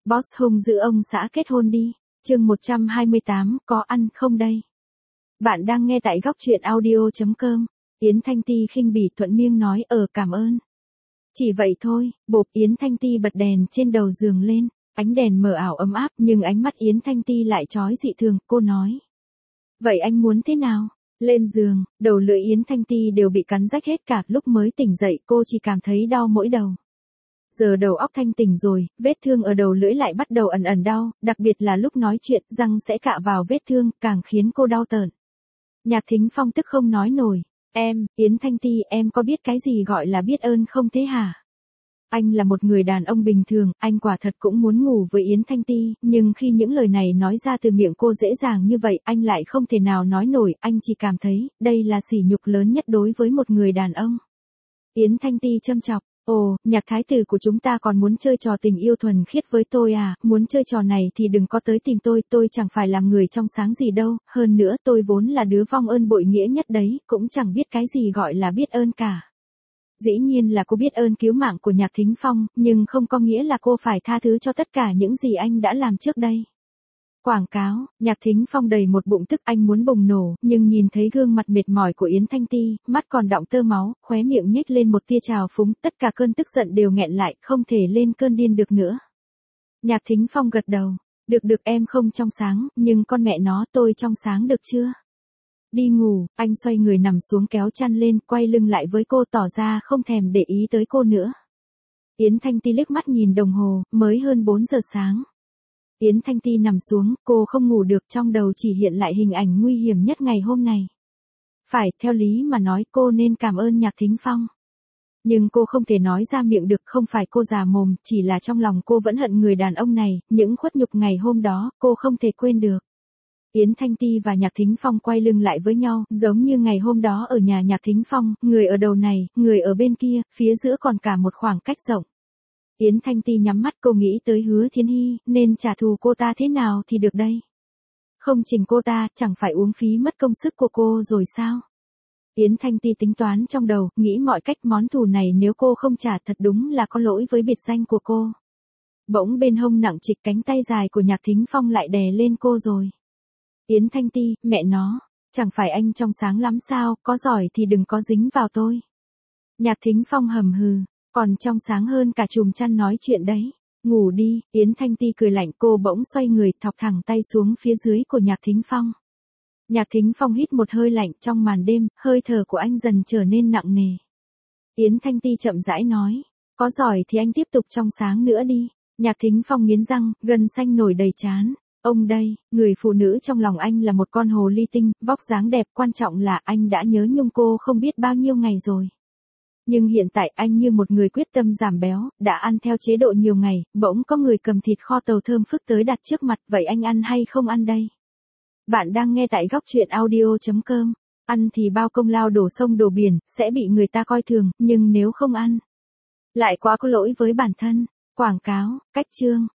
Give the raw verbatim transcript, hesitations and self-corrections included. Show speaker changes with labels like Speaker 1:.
Speaker 1: Boss hung dữ ông xã kết hôn đi. Chương một trăm hai mươi tám, có ăn không đây? Bạn đang nghe tại góc truyện audio chấm com. Yến Thanh Ti khinh bỉ thuận miệng nói ờ cảm ơn. Chỉ vậy thôi, bộp Yến Thanh Ti bật đèn trên đầu giường lên, ánh đèn mờ ảo ấm áp nhưng ánh mắt Yến Thanh Ti lại chói dị thường, cô nói. Vậy anh muốn thế nào? Lên giường, đầu lưỡi Yến Thanh Ti đều bị cắn rách hết cả, lúc mới tỉnh dậy cô chỉ cảm thấy đau mỗi đầu. Giờ đầu óc thanh tỉnh rồi, vết thương ở đầu lưỡi lại bắt đầu ẩn ẩn đau, đặc biệt là lúc nói chuyện, răng sẽ cạ vào vết thương, càng khiến cô đau tởn. Nhạc Thính Phong tức không nói nổi, em, Yến Thanh Ti, em có biết cái gì gọi là biết ơn không thế hả? Anh là một người đàn ông bình thường, anh quả thật cũng muốn ngủ với Yến Thanh Ti, nhưng khi những lời này nói ra từ miệng cô dễ dàng như vậy, anh lại không thể nào nói nổi, anh chỉ cảm thấy, đây là sỉ nhục lớn nhất đối với một người đàn ông. Yến Thanh Ti châm chọc. Ồ, Nhạc thái tử của chúng ta còn muốn chơi trò tình yêu thuần khiết với tôi à, muốn chơi trò này thì đừng có tới tìm tôi, tôi chẳng phải làm người trong sáng gì đâu, hơn nữa tôi vốn là đứa vong ơn bội nghĩa nhất đấy, cũng chẳng biết cái gì gọi là biết ơn cả. Dĩ nhiên là cô biết ơn cứu mạng của Nhạc Thính Phong, nhưng không có nghĩa là cô phải tha thứ cho tất cả những gì anh đã làm trước đây. Quảng cáo, Nhạc Thính Phong đầy một bụng tức anh muốn bùng nổ, nhưng nhìn thấy gương mặt mệt mỏi của Yến Thanh Ti, mắt còn đọng tơ máu, khóe miệng nhếch lên một tia trào phúng, tất cả cơn tức giận đều nghẹn lại, không thể lên cơn điên được nữa. Nhạc Thính Phong gật đầu, được được em không trong sáng, nhưng con mẹ nó tôi trong sáng được chưa? Đi ngủ, anh xoay người nằm xuống kéo chăn lên, quay lưng lại với cô tỏ ra không thèm để ý tới cô nữa. Yến Thanh Ti liếc mắt nhìn đồng hồ, mới hơn bốn giờ sáng. Yến Thanh Ti nằm xuống, cô không ngủ được, trong đầu chỉ hiện lại hình ảnh nguy hiểm nhất ngày hôm này. Phải, theo lý mà nói cô nên cảm ơn Nhạc Thính Phong. Nhưng cô không thể nói ra miệng được, không phải cô già mồm, chỉ là trong lòng cô vẫn hận người đàn ông này, những khuất nhục ngày hôm đó, cô không thể quên được. Yến Thanh Ti và Nhạc Thính Phong quay lưng lại với nhau, giống như ngày hôm đó ở nhà Nhạc Thính Phong, người ở đầu này, người ở bên kia, phía giữa còn cả một khoảng cách rộng. Yến Thanh Ti nhắm mắt, cô nghĩ tới Hứa Thiến Hy, nên trả thù cô ta thế nào thì được đây? Không chỉnh cô ta, chẳng phải uống phí mất công sức của cô rồi sao? Yến Thanh Ti tính toán trong đầu, nghĩ mọi cách món thù này nếu cô không trả thật đúng là có lỗi với biệt danh của cô. Bỗng bên hông nặng trịch cánh tay dài của Nhạc Thính Phong lại đè lên cô rồi. Yến Thanh Ti, mẹ nó, chẳng phải anh trong sáng lắm sao, có giỏi thì đừng có dính vào tôi. Nhạc Thính Phong hầm hừ. Còn trong sáng hơn cả chùm chăn nói chuyện đấy. Ngủ đi, Yến Thanh Ti cười lạnh, cô bỗng xoay người, thọc thẳng tay xuống phía dưới của Nhạc Thính Phong. Nhạc Thính Phong hít một hơi lạnh, trong màn đêm, hơi thở của anh dần trở nên nặng nề. Yến Thanh Ti chậm rãi nói, có giỏi thì anh tiếp tục trong sáng nữa đi. Nhạc Thính Phong nghiến răng, gân xanh nổi đầy trán. Ông đây, người phụ nữ trong lòng anh là một con hồ ly tinh, vóc dáng đẹp, quan trọng là anh đã nhớ nhung cô không biết bao nhiêu ngày rồi. Nhưng hiện tại anh như một người quyết tâm giảm béo, đã ăn theo chế độ nhiều ngày, bỗng có người cầm thịt kho tàu thơm phức tới đặt trước mặt, vậy anh ăn hay không ăn đây? Bạn đang nghe tại góc truyện audio chấm com. Ăn thì bao công lao đổ sông đổ biển, sẽ bị người ta coi thường, nhưng nếu không ăn, lại quá có lỗi với bản thân. Quảng cáo, cách chương.